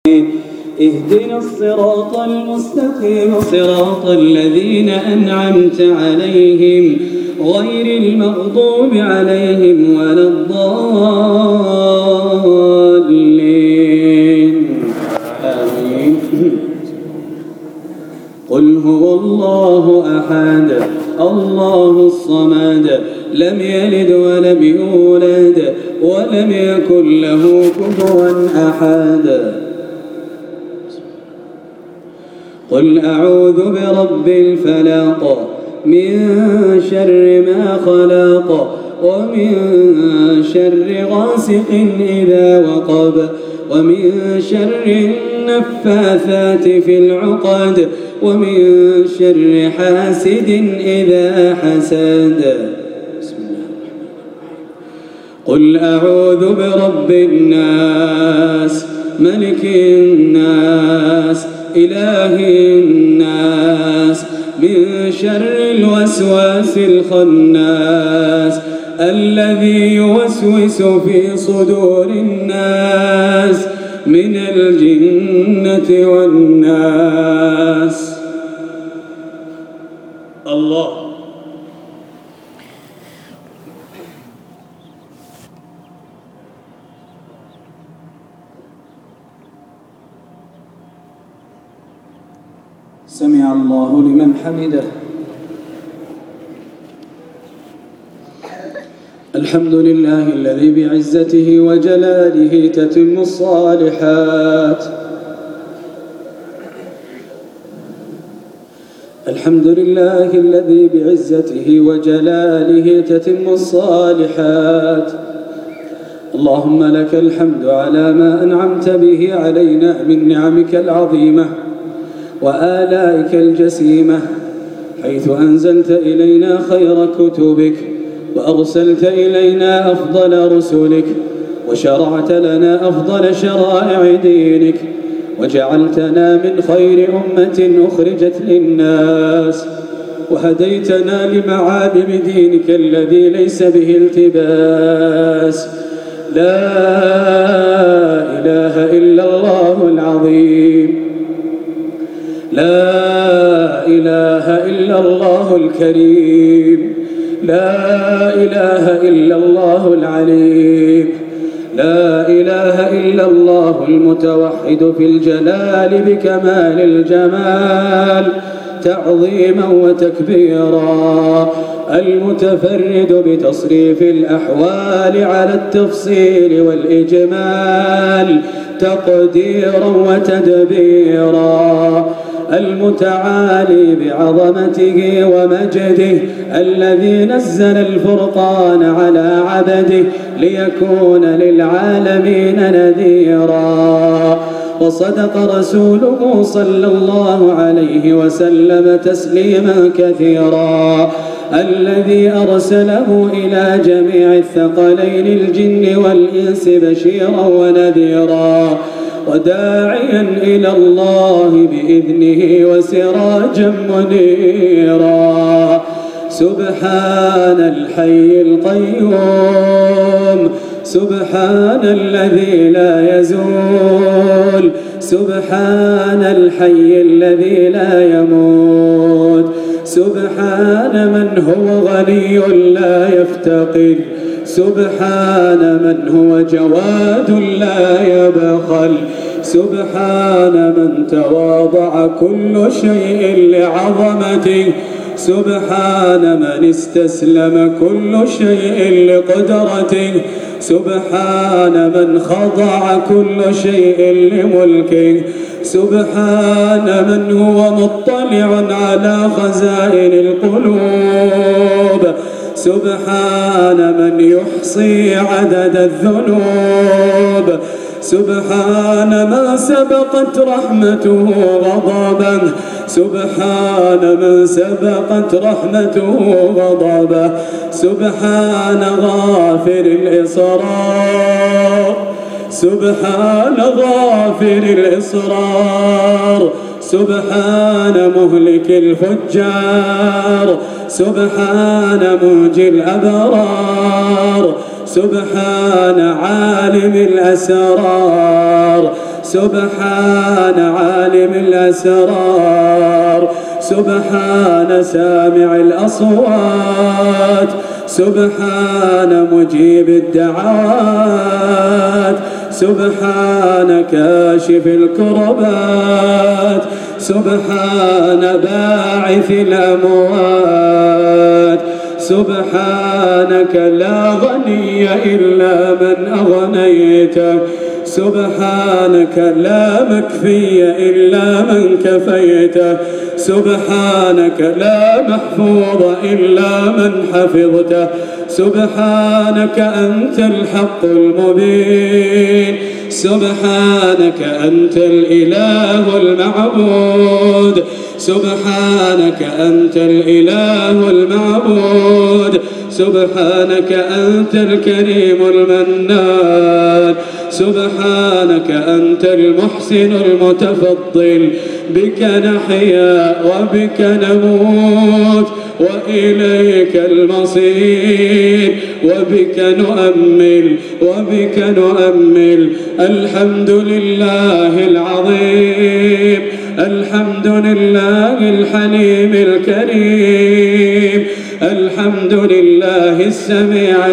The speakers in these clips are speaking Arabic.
اهدنا الصراط المستقيم صراط الذين أنعمت عليهم غير المغضوب عليهم ولا الضالين آمين. قل هو الله أحد الله الصمد لم يلد ولم يولد ولم يكن له كفوا أحد. قل أعوذ برب الفلق من شر ما خلق ومن شر غاسق إذا وقب ومن شر النفاثات في العقد ومن شر حاسد إذا حسد. قل أعوذ برب الناس ملك الناس إله الناس من شر الوسواس الخناس الذي يوسوس في صدور الناس من الجنة والناس. الله. سمع الله لمن حمده. الحمد لله الذي بعزته وجلاله تتم الصالحات. الحمد لله الذي بعزته وجلاله تتم الصالحات. اللهم لك الحمد على ما أنعمت به علينا من نعمك العظيمة وآلائك الجسيمة، حيث أنزلت إلينا خير كتبك وأرسلت إلينا أفضل رسلك وشرعت لنا أفضل شرائع دينك وجعلتنا من خير أمة أخرجت للناس وهديتنا لمعالم دينك الذي ليس به التباس. لا إله إلا الله العظيم، لا إله إلا الله الكريم، لا إله إلا الله العليم، لا إله إلا الله المتوحد في الجلال بكمال الجمال تعظيما وتكبيرا، المتفرد بتصريف الأحوال على التفصيل والإجمال تقديرا وتدبيرا، المتعالي بعظمته ومجده الذي نزل الفرقان على عبده ليكون للعالمين نذيرا. وصدق رسوله صلى الله عليه وسلم تسليما كثيرا، الذي أرسله إلى جميع الثقلين الجن والإنس بشيرا ونذيرا وداعيا إلى الله بإذنه وسراجا منيرا. سبحان الحي القيوم، سبحان الذي لا يزول، سبحان الحي الذي لا يموت، سبحان من هو غني لا يفتقر، سبحان من هو جواد لا يبخل، سبحان من تواضع كل شيء لعظمته، سبحان من استسلم كل شيء لقدرته، سبحان من خضع كل شيء لملكه، سبحان من هو مطلع على خزائن القلوب، سبحان من يحصي عدد الذنوب، سبحان ما سبقت رحمته غضبا، سبحان من سبقت رحمته غضبه، سبحان غافر الإصرار، سبحان غافر الإصرار، سبحان مهلك الفجار، سبحان منجي الأبرار، سبحان عالم الأسرار، سبحان عالم الأسرار، سبحان سامع الأصوات، سبحان مجيب الدعوات، سبحان كاشف الكربات، سبحان باعث الأموات، سبحانك لا غني إلا من أغنيته، سبحانك لا مكفي إلا من كفيته، سبحانك لا محفوظ إلا من حفظته، سبحانك أنت الحق المبين، سبحانك أنت الإله المعبود، سبحانك أنت الإله المعبود، سبحانك أنت الكريم المنان، سبحانك أنت المحسن المتفضل، بك نحيا وبك نموت وإليك المصير، وبك نؤمل وبك نؤمل. الحمد لله العظيم، الحمد لله الحليم الكريم، الحمد لله السميع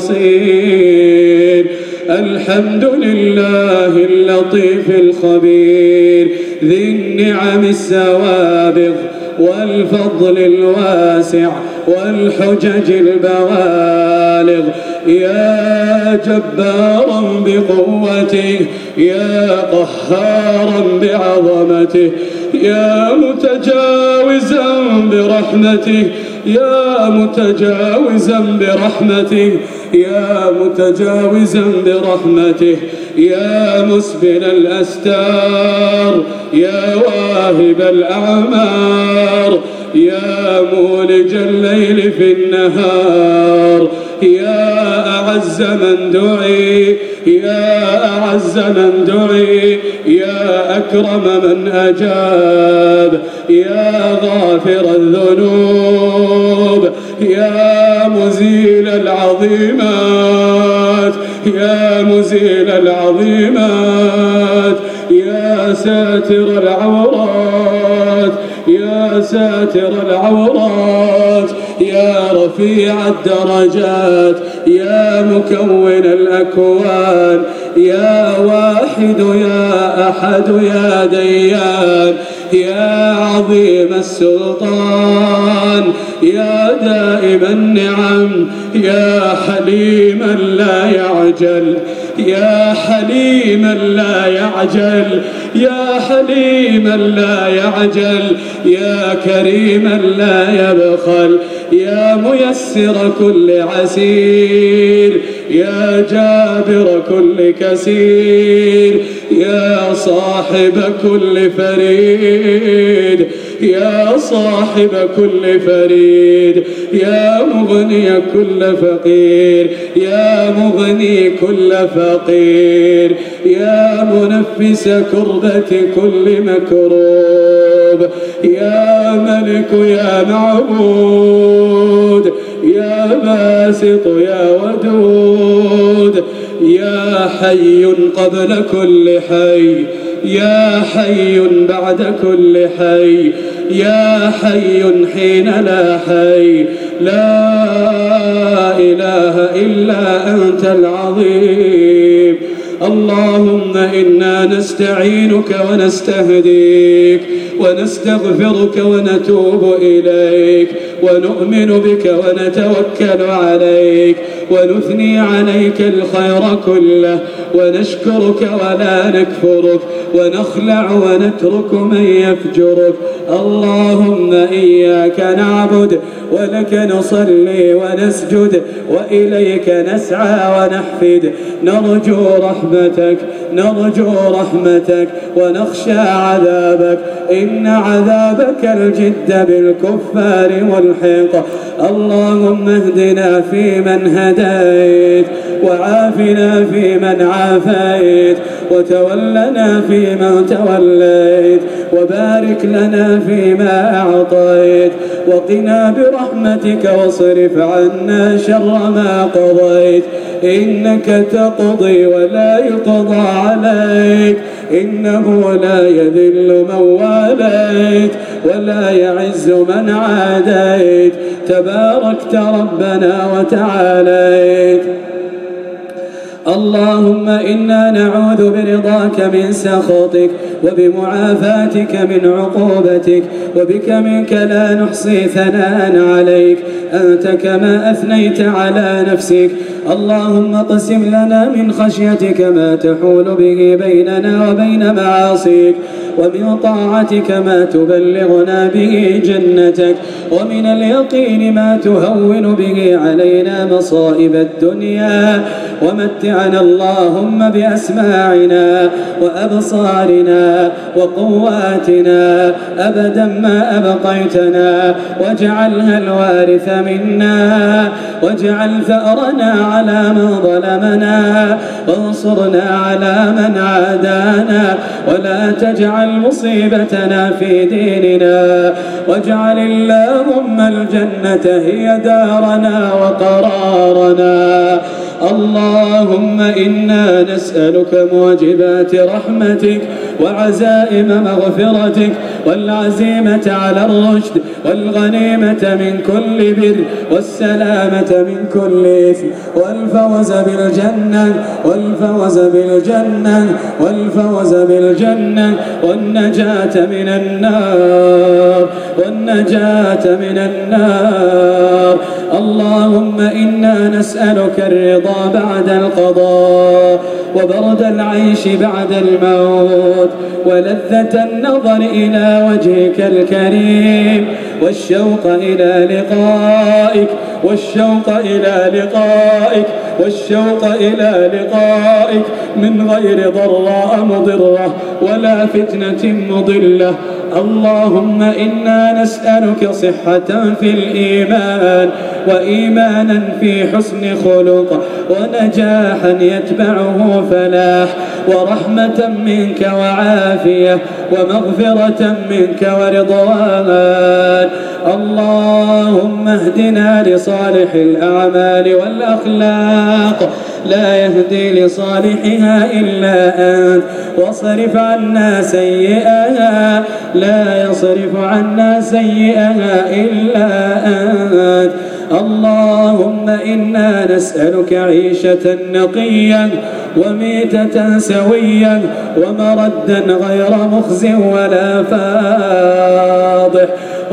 البصير، الحمد لله اللطيف الخبير، ذي النعم السوابغ والفضل الواسع والحجج البوالغ. يا جبارا بقوته، يا قهارا بعظمته، يا متجاوزا برحمته، يا متجاوزا برحمته، يا متجاوزا برحمته، يا مسبل الأستار، يا واهب الأعمار، يا مولج الليل في النهار، يا أعز من دعي، يا أعز من دعي، يا أكرم من أجاب، يا غافر الذنوب، يا مزيل العظيمات، يا مزيل العظيمات، يا ساتر العورات، يا ساتر العورات، يا رفيع الدرجات، يا مكون الأكوان، يا واحد يا أحد يا ديان، يا عظيم السلطان، يا دائم النعم، يا حليما لا يعجل، يا حليما لا يعجل، يا حليما لا يعجل، يا كريما لا يبخل، يا ميسر كل عسير، يا جابر كل كسير، يا صاحب كل فريد، يا صاحب كل فريد، يا مغني كل فقير، يا مغني كل فقير، يا منفس كربة كل مكروب، يا ملك يا معبود، يا باسط يا ودود، يا حي قبل كل حي، يا حي بعد كل حي، يا حي حين لا حي، لا إله إلا أنت العظيم. اللهم إنا نستعينك ونستهديك ونستغفرك ونتوب إليك ونؤمن بك ونتوكل عليك ونثني عليك الخير كله ونشكرك ولا نكفرك ونخلع ونترك من يفجرك. اللهم إياك نعبد ولك نصلي ونسجد وإليك نسعى ونحفد، نرجو رحمتك نرجو رحمتك ونخشى عذابك، إن عذابك الجد بالكفار ملحق. اللهم اهدنا فيمن هديت وعافنا فيمن عافيت وتولنا فيمن توليت وبارك لنا فيما أعطيت وقنا برحمتك واصرف عنا شر ما قضيت، إنك تقضي ولا يقضى عليك، إنه لا يذل من واليت ولا يعز من عاديت، تباركت ربنا وتعاليت. اللهم إنا نعوذ برضاك من سخطك وبمعافاتك من عقوبتك، وبك منك لا نحصي ثناء عليك أنت كما أثنيت على نفسك. اللهم اقسم لنا من خشيتك ما تحول به بيننا وبين معاصيك، ومن طاعتك ما تبلغنا به جنتك، ومن اليقين ما تهون به علينا مصائب الدنيا. ومتعنا اللهم بأسماعنا وأبصارنا وقواتنا أبدا ما أبقيتنا، واجعلها الوارث منا، واجعل ثأرنا على من ظلمنا، وانصرنا على من عادانا، ولا تجعل مصيبتنا في ديننا، واجعل اللهم الجنة هي دارنا وقرارنا. اللهم إنا نسألك موجبات رحمتك وعزائم مغفرتك والعزيمة على الرشد والغنيمة من كل بر والسلامة من كل إثم والفوز بالجنة والنجاة من النار. اللهم إنا نسألك الرضا بعد القضاء، وبرد العيش بعد الموت، ولذة النظر إلى وجهك الكريم، والشوق إلى لقائك من غير ضراء مضرة ولا فتنة مضلة. اللهم إنا نسألك صحة في الإيمان، وإيمانا في حسن خلق، ونجاحا يتبعه فلاح، ورحمة منك وعافية، ومغفرة منك ورضوان. اللهم اهدنا لصالح الأعمال والأخلاق، لا يهدي لصالحها إلا أنت، واصرف عنا سيئها، لا يصرف عنا سيئها إلا أنت. اللهم إنا نسألك عيشة نقيا، وميتة سويا، ومردا غير مخز ولا فاضح،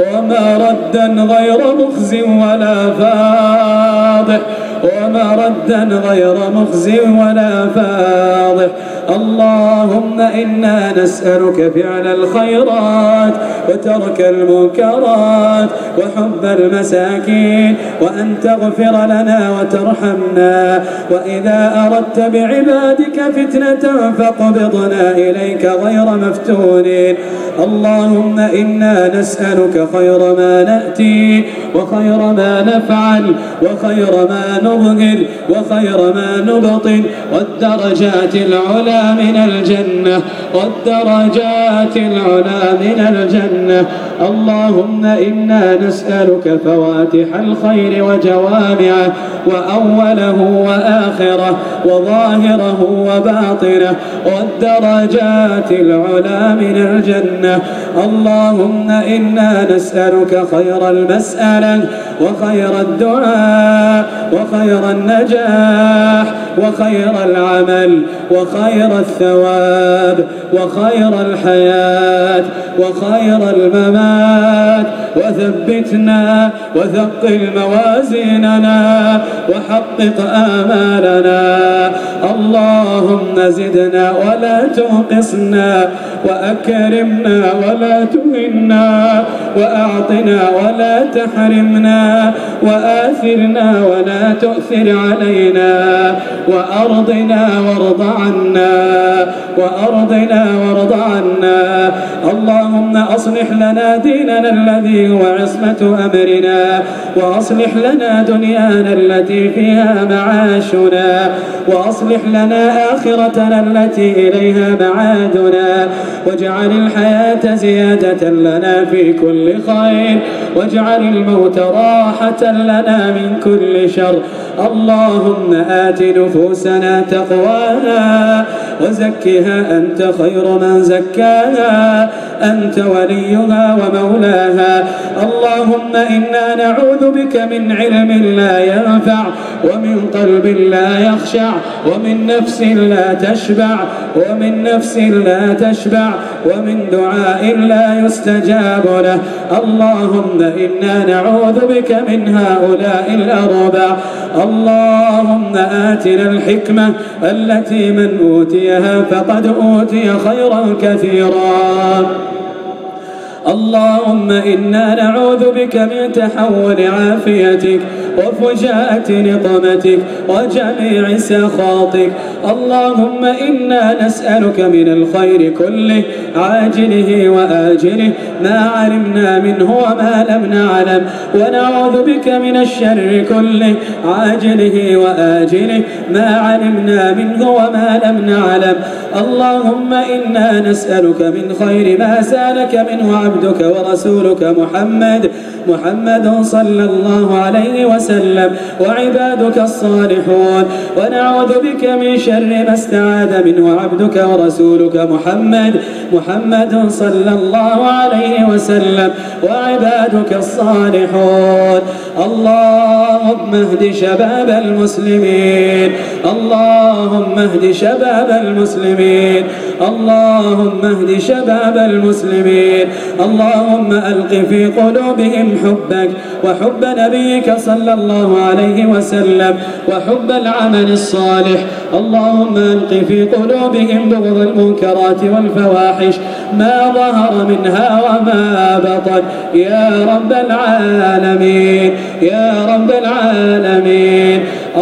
اللهم إنا نسألك فعل الخيرات وترك المنكرات وحب المساكين، وأن تغفر لنا وترحمنا، وإذا أردت بعبادك فتنة فاقبضنا إليك غير مفتونين. اللهم إنا نسألك خير ما نأتي، وخير ما نفعل، وخير ما نظهر، وخير ما نبطن، والدرجات العلى من الجنة. اللهم إنا نسألك فواتح الخير وجوامعه، وأوله وآخره، وظاهره وباطنه، والدرجات العلى من الجنة. اللهم إنا نسألك خير المسألة، وخير الدعاء، وخير النجاح، وخير العمل، وخير الثواب، وخير الحياة، وخير الممات. وثبتنا وثقل موازيننا، وحقق آمالنا. اللهم زدنا ولا تنقصنا، وأكرمنا ولا تهنا، وأعطنا ولا تحرمنا، وآثرنا ولا تؤثر علينا، وأرضنا وارض عنا. اللهم أصلح لنا ديننا الذي هو عصمة أمرنا، وأصلح لنا دنيانا التي فيها معاشنا، وأصلح لنا آخرتنا التي إليها معادنا، واجعل الحياة زيادة لنا في كل خير، واجعل الموت راحة لنا من كل شر. اللهم آت نفوسنا تقواها، وزكها أنت خير من زكاها أنت وليها ومولاها. اللهم إنا نعوذ بك من علم لا ينفع ومن قلب لا يخشع ومن نفس لا تشبع ومن دعاء لا يستجاب له. اللهم إنا نعوذ بك من هؤلاء الأربع. اللهم آتنا الحكمة التي من أوتيها فقد أوتي خيرا كثيرا. اللهم إنا نعوذ بك من تحول عافيتك وفجاءة نقمتك وجميع سخاطك. اللهم إنا نسألك من الخير كله عاجله وآجله ما علمنا منه وما لم نعلم، ونعوذ بك من الشر كله عاجله وآجله ما علمنا منه وما لم نعلم. اللهم إنا نسألك من خير ما سألك منه عبدك ورسولك محمد صلى الله عليه وسلم وعبادك الصالحون، ونعوذ بك من شر ما استعاذ منه عبدك ورسولك محمد صلى الله عليه وسلم وعبادك الصالحون. اللهم اهد شباب المسلمين، اللهم اهد شباب المسلمين، اللهم اهد شباب المسلمين. اللهم ألق في قلوبهم حبك وحب نبيك صلى الله عليه وسلم وحب العمل الصالح. اللهم ألق في قلوبهم بغض المنكرات والفواحش ما ظهر منها وما بطن يا رب العالمين يا رب العالمين.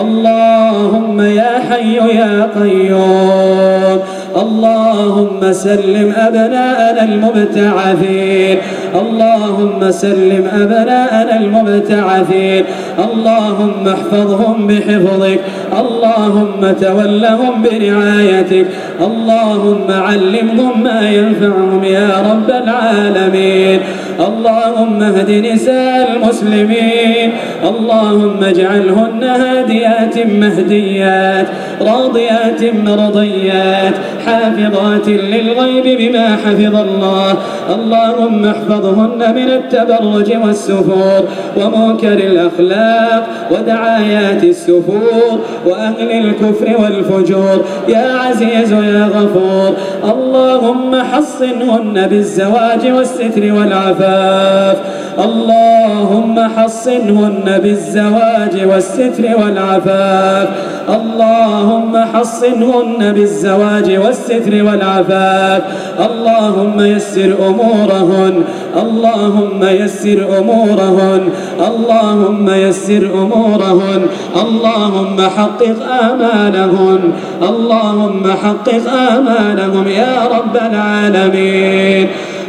اللهم يا حي يا قيوم اللهم سلم أبناءنا المبتعثين، اللهم سلم أبناءنا المبتعثين. اللهم احفظهم بحفظك، اللهم تولهم برعايتك، اللهم علمهم ما ينفعهم يا رب العالمين. اللهم اهد نساء المسلمين، اللهم اجعلهن هاديات مهديات راضيات مرضيات حافظات للغيب بما حفظ الله. اللهم احفظهن من التبرج والسفور ومنكر الأخلاق ودعايات السفور وأهل الكفر والفجور يا عزيز يا غفور. اللهم حصنهن بالزواج والستر والعفاف، اللهم حصنهن بالزواج والستر والعفاف، اللهم حصنهن بالزواج والستر والعفاف. اللهم يسر أمورهن، اللهم يسر أمورهن، اللهم يسر أمورهن. اللهم حقق آمالهن، اللهم حقق آمالهم يا رب العالمين.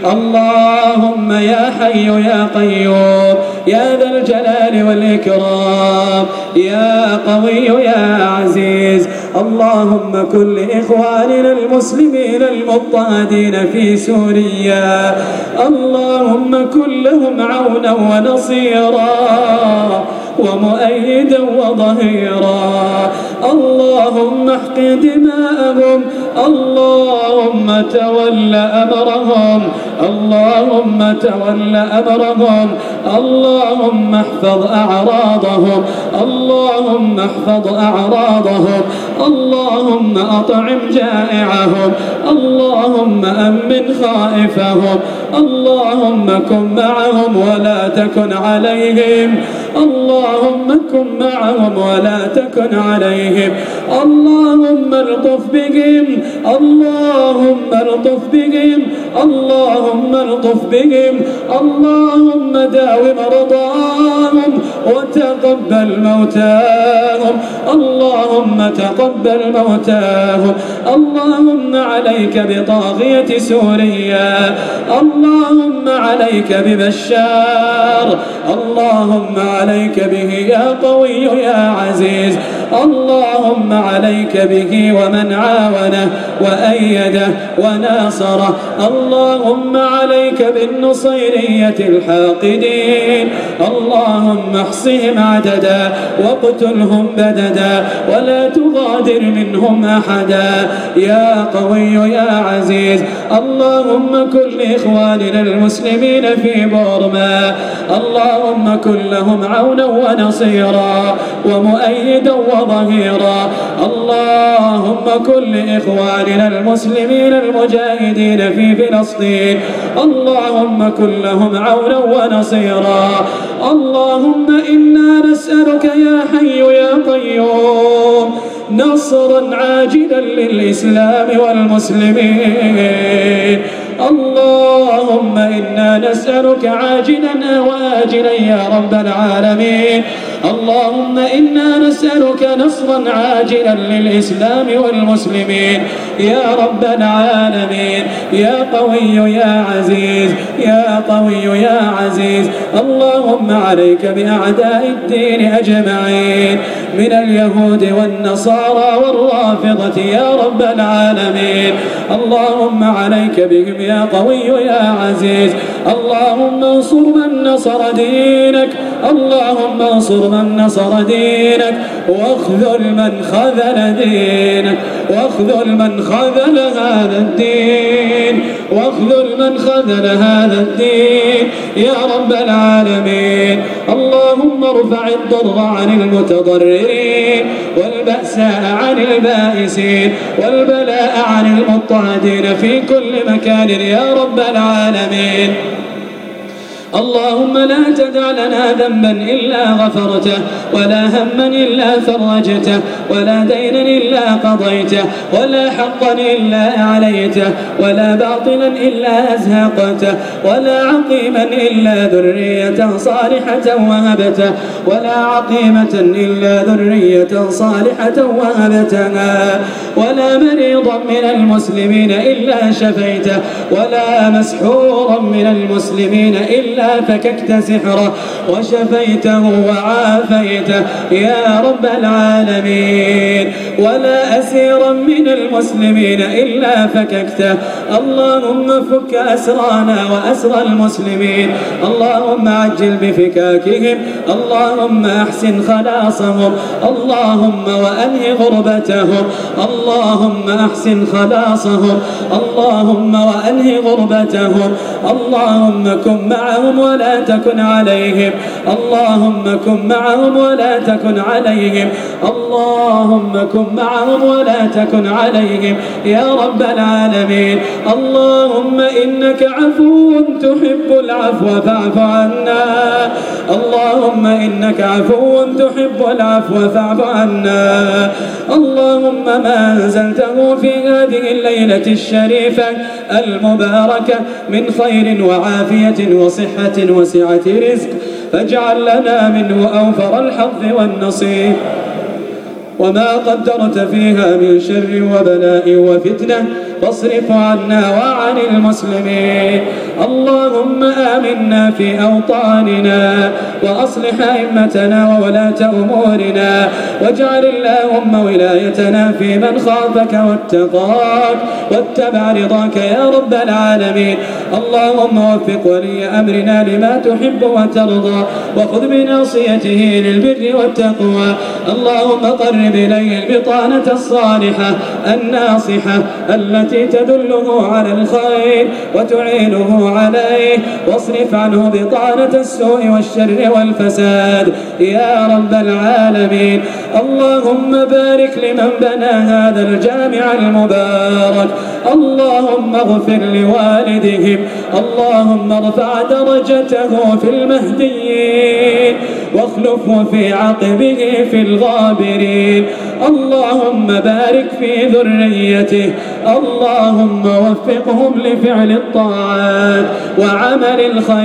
اللهم يا حي يا قيوم يا ذا الجلال والإكرام يا قوي يا عزيز. اللهم كن لإخواننا المسلمين المضطهدين في سوريا، اللهم كن لهم عونا ونصيرا ومؤيدا وظهيرا. اللهم احق دماءهم، اللهم تول أمرهم، اللهم تول أمرهم. اللهم احفظ أعراضهم، اللهم احفظ أعراضهم. اللهم أطعم جائعهم، اللهم أمن خائفهم. اللهم كن معهم ولا تكن عليهم، اللهم كن معهم ولا تكن عليهم. اللهم الطف بهم، اللهم الطف بهم، اللهم الطف بهم. اللهم داو مرضاهم وتقبل موتاهم، اللهم تقبل موتاهم. اللهم عليك بطاغية سوريا، اللهم عليك ببشار، اللهم عليك به يا قوي يا عزيز. اللهم عليك به ومن عاونه وأيده وناصره. اللهم عليك بالنصيرية الحاقدين. اللهم واحصهم عددا واقتلهم بددا ولا تغادر منهم أحدا يا قوي يا عزيز. اللهم كن لإخواننا المسلمين في بورما، اللهم كن لهم عونا ونصيرا ومؤيدا وظهيرا. اللهم كن لإخواننا المسلمين المجاهدين في فلسطين، اللهم كن لهم عونا ونصيرا. اللهم إنا نسألك يا حي يا قيوم نصرا عاجلا للإسلام والمسلمين. اللهم إنا نسألك عاجلا وآجلا يا رب العالمين. اللهم إنا نسألك نصرا عاجلا للإسلام والمسلمين يا رب العالمين. يا قوي يا عزيز يا قوي يا عزيز. اللهم عليك بأعداء الدين أجمعين من اليهود والنصارى والرافضة يا رب العالمين. اللهم عليك بهم يا قوي يا عزيز. اللهم انصر من نصر دينك، اللهم انصر من نصر دينك واخذل من خذل دينك، واخذل من خذل هذا الدين، واخذل من خذل هذا الدين يا رب العالمين. اللهم ارفع الضر عن المتضررين والبأساء عن البائسين والبلاء عن المضطهدين في كل مكان يا رب العالمين. اللهم لا تدع لنا ذنبا إلا غفرته ولا هما إلا فرجته ولا دينا إلا قضيته ولا حقا إلا عليته ولا باطلا إلا أزهقته ولا عقيما إلا ذرية صالحة وهبته ولا عقيمة إلا ذرية صالحة وهبتها ولا مريضا من المسلمين إلا شفيته ولا مسحورا من المسلمين إلا فككت سحره وشفيته وعافيته يا رب العالمين ولا أسيرا من المسلمين إلا فككته. اللهم فك أسرانا وأسر المسلمين، اللهم عجل بفكاكهم، اللهم أحسن خلاصهم، اللهم وأنهي غربتهم، اللهم أحسن خلاصهم، اللهم وأنهي غربتهم. اللهم كن معهم ولا تكن عليهم، اللهم كن معهم ولا تكن عليهم، اللهم كن معهم ولا تكن عليهم يا رب العالمين. اللهم إنك عفو تحب العفو فاعف عنا، اللهم إنك عفو تحب العفو فاعف عنا. اللهم ما أنزلته في هذه الليلة الشريفة المباركة من خير وعافية وصحة وسعة رزق فاجعل لنا منه أوفر الحظ والنصيب، وما قدرت فيها من شر وبلاء وفتنة فاصرف عنا وعن المسلمين. اللهم آمنا في أوطاننا وأصلح أئمتنا وولاة أمورنا واجعل اللهم ولايتنا في من خافك واتقاك واتبع رضاك يا رب العالمين. اللهم وفق ولي أمرنا لما تحب وترضى وخذ بناصيته للبر والتقوى. اللهم قرب إليه البطانة الصالحة الناصحة التي تدله على الخير وتعينه عليه، واصرف عنه بطانة السوء والشر والفساد يا رب العالمين. اللهم بارك لمن بنى هذا الجامع المبارك، اللهم اغفر لوالدهم، اللهم ارفع درجته في المهديين واخلفه في عقبه في الغابرين. اللهم بارك في ذريته، اللهم وفقهم لفعل الطاعات وعمل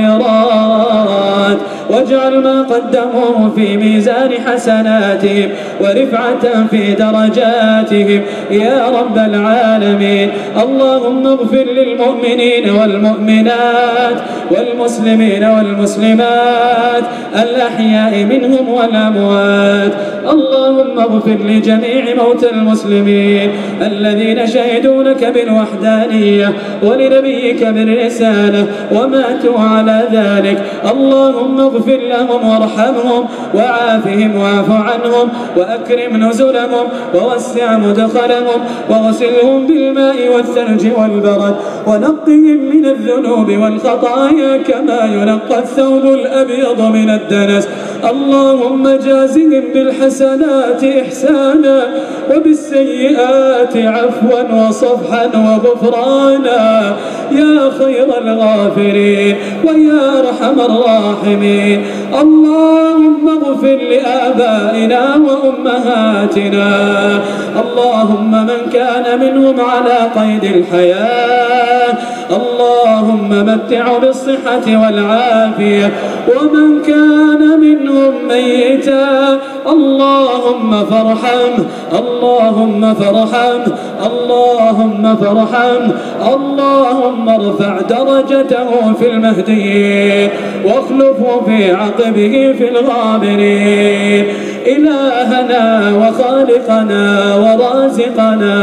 الخيرات واجعل ما قدموه في ميزان حسناتهم ورفعة في درجاتهم يا رب العالمين. اللهم اغفر للمؤمنين والمؤمنات والمسلمين والمسلمات الأحياء منهم والأموات. اللهم اغفر لجميع موتى المسلمين الذين شهدوا لك بالوحدانية بالحنيفية ولنبيك بالرسالة وماتوا على ذلك. اللهم اغفر لهم وارحمهم وعافهم واعف عنهم وأكرم نزلهم ووسع مدخلهم واغسلهم بالماء والثلج والبرد ونقهم من الذنوب والخطايا كما ينقى الثوب الأبيض من الدنس. اللهم جازهم بالحسنات إحسانا وبالسيئات عفوا وصفحا وغفرانا يا خير الغافرين ويا أرحم الراحمين. اللهم اغفر لآبائنا وأمهاتنا. اللهم من كان منهم على قيد الحياة اللهم متعه بالصحة والعافية، ومن كان منهم ميتا اللهم فارحمه اللهم فارحمه اللهم فارحمه. اللهم ارفع درجته في المهديين واخلفه في عقبه في الغابرين. إلهنا وخالقنا ورازقنا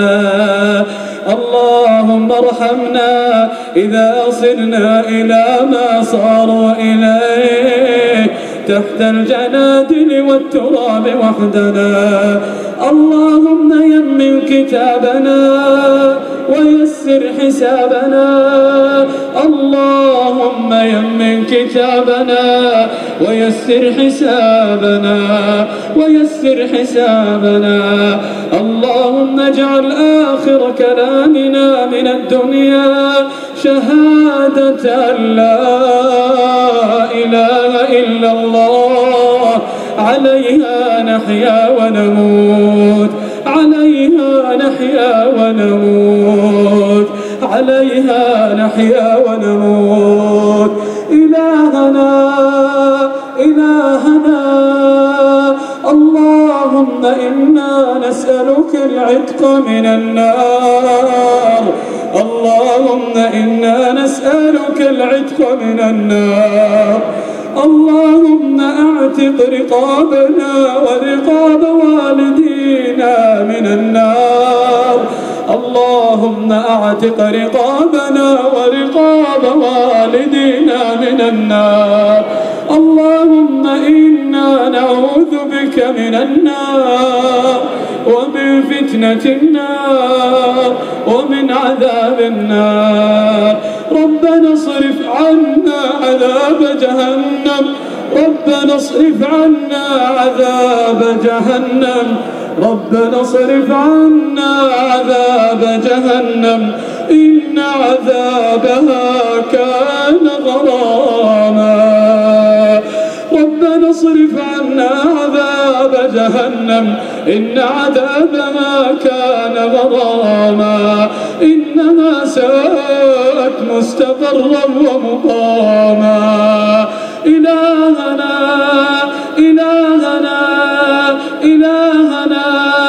اللهم ارحمنا إذا صرنا إلى ما صاروا إليه تحت الجنادل والتراب وحدنا. اللهم يمن كتابنا ويسر حسابنا. اللهم يمن كتابنا ويسر حسابنا ويسر حسابنا. اللهم اجعل آخر كلامنا من الدنيا شهادة لا إله إلا الله. عليها نحيا ونموت عليها نحيا ونموت عليها نحيا ونموت. إلهنا إلهنا اللهم إنا نسألك العتق من النار. اللهم إنا نسألك العتق من النار. اللهم أعتق رقابنا ورقاب والدينا من النار. اللهم أعتق رقابنا ورقاب والدينا من النار. اللهم إنا نعوذ بك من النار ومن فتنة النار ومن عذاب النار. ربنا اصرف عنا عذاب جهنم. ربنا اصرف عنا عذاب جهنم. ربنا اصرف عنا عذاب جهنم إن عذابها كان غراما. ربنا اصرف عنا عذاب جهنم إن عذابها كان غراما. إنها ساءت مستقرا ومقاما. إلهنا إلهنا إلهنا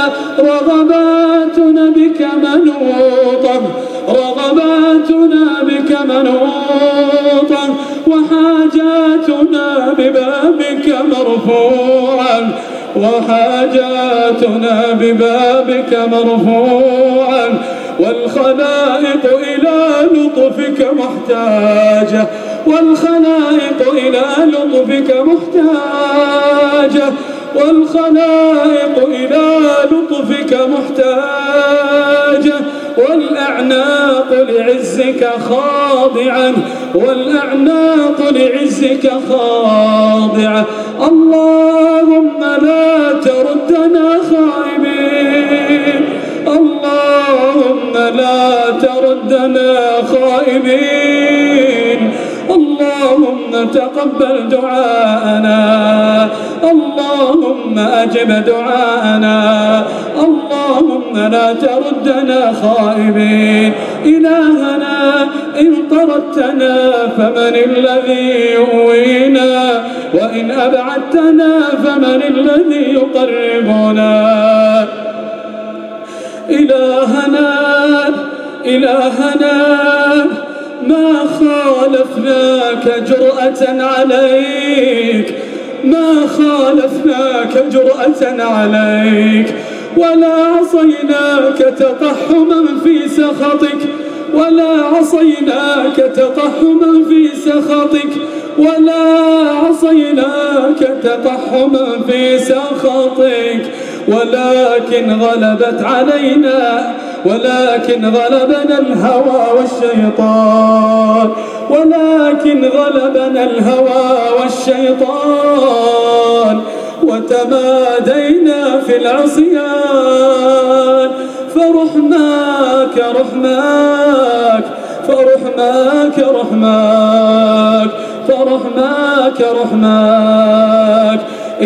رغباتنا بك منوطة رغباتنا بك منوطة وحاجاتنا ببابك مرفوعا وحاجاتنا ببابك مرفوعا. والخلائق إلى لطفك محتاجة والخلائق إلى لطفك محتاجة والخلائق إلى لطفك محتاجة. والأعناق لعزك خاضعا والأعناق لعزك خاضعة. اللهم لا تردنا خائبين. اللهم لا تردنا خائبين. اللهم تقبل دعاءنا. اللهم أجب دعاءنا. اللهم لا تردنا خائبين. إلهنا إن طردتنا فمن الذي يؤوينا وإن أبعدتنا فمن الذي يقربنا. إلهنا إلهنا ما خالفناك جرأة عليك ما خالفناك جرأة عليك ولا عصيناك تقحما في سخطك ولا عصيناك تقحما في سخطك، ولا عصيناك تقحما في سخطك، ولكن غلبنا الهوى والشيطان، ولكن غلبنا الهوى والشيطان، وتمادينا في العصيان، فرحماك رحماك، فرحماك رحماك، فرحماك رحماك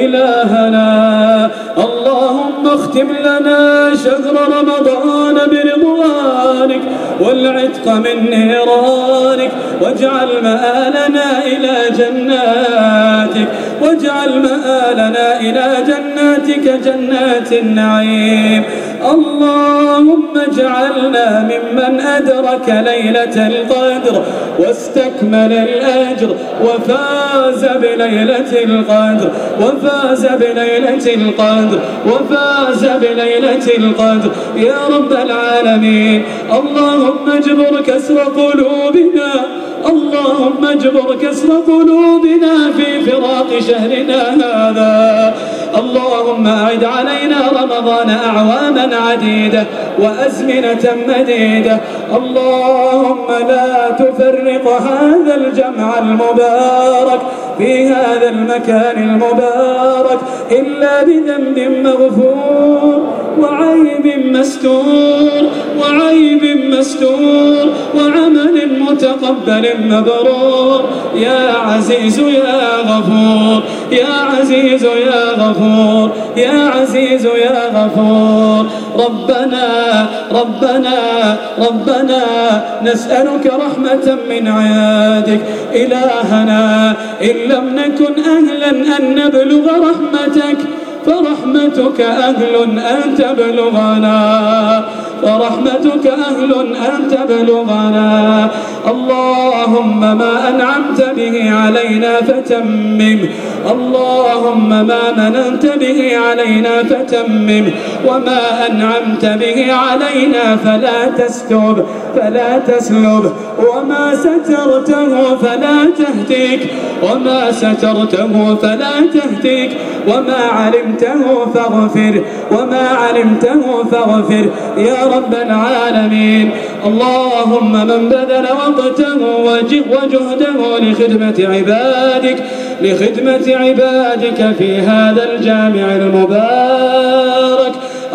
إلهنا. اللهم اختم لنا شهر رمضان برضوانك والعتق من نيرانك، واجعل مآلنا إلى جناتك، واجعل مآلنا إلى جناتك جنات النعيم. اللهم اجعلنا ممن أدرك ليلة القدر واستكمل الأجر وفاز بليلة القدر، وفاز بليلة القدر، وفاز بليلة القدر يا رب العالمين. اللهم اجبر كسر قلوبنا، اللهم اجبر كسر قلوبنا في فراق شهرنا هذا. اللهم أعد علينا رمضان أعواما عديدة وأزمنة مديدة. اللهم لا تفرق هذا الجمع المبارك في هذا المكان المبارك إلا بذنب مغفور وعيب مستور، وعيب مستور، وعمل متقبل مبرور. يا عزيز يا غفور، يا عزيز يا غفور، يا عزيز يا غفور. ربنا ربنا ربنا نسألك رحمة من عندك إلهنا. إن لم نكن أهلا أن نبلغ رحمتك فرحمتك أهل أن تبلغنا، فرحمتك أهل أن تبلغنا. اللهم ما أنعمت به علينا فتمم، اللهم ما مننت به علينا فتمم، وما أنعمت به علينا فلا تسلب، فلا تسلب، وما سترته فلا تهتك، وما سترته فلا تهتك، وما علمته فاغفر، وما علمته فاغفر يا رب العالمين. اللهم من بذل وقته وجهده لخدمة عبادك، لخدمة عبادك في هذا الجامع المبارك،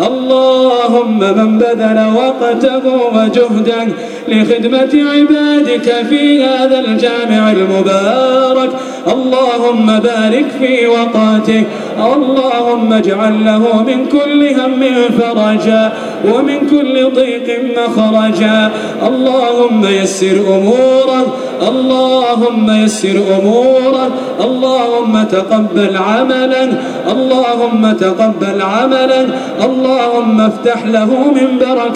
اللهم من بذل وقته وجهده لخدمة عبادك في هذا الجامع المبارك، اللهم بارك في وقته، اللهم اجعل له من كل هم فرجا ومن كل ضيق مخرجا. اللهم يسر أموره، اللهم يسر أموره، اللهم تقبل عملا، اللهم تقبل عملا، اللهم افتح له من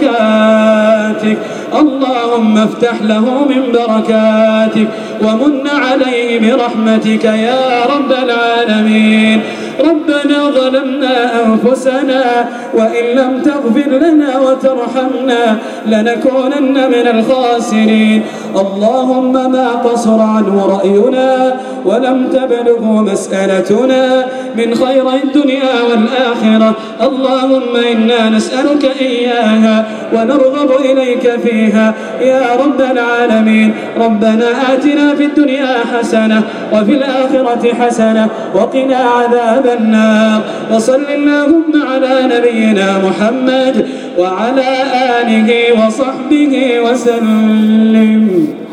بركاتك، اللهم افتح له من بركاتك ومن عليه برحمتك يا رب العالمين. ربنا ظلمنا أنفسنا وإن لم تغفر لنا وترحمنا لنكونن من الخاسرين. اللهم ما قصر عنه رأينا ولم تبلغه مسألتنا من خير الدنيا والآخرة، اللهم إنا نسألك إياها ونرغب إليك فيها يا رب العالمين. ربنا آتنا في الدنيا حسنة وفي الآخرة حسنة وقنا عذاب النار. وصل اللهم على نبينا محمد وعلى آله وصحبه وسلم.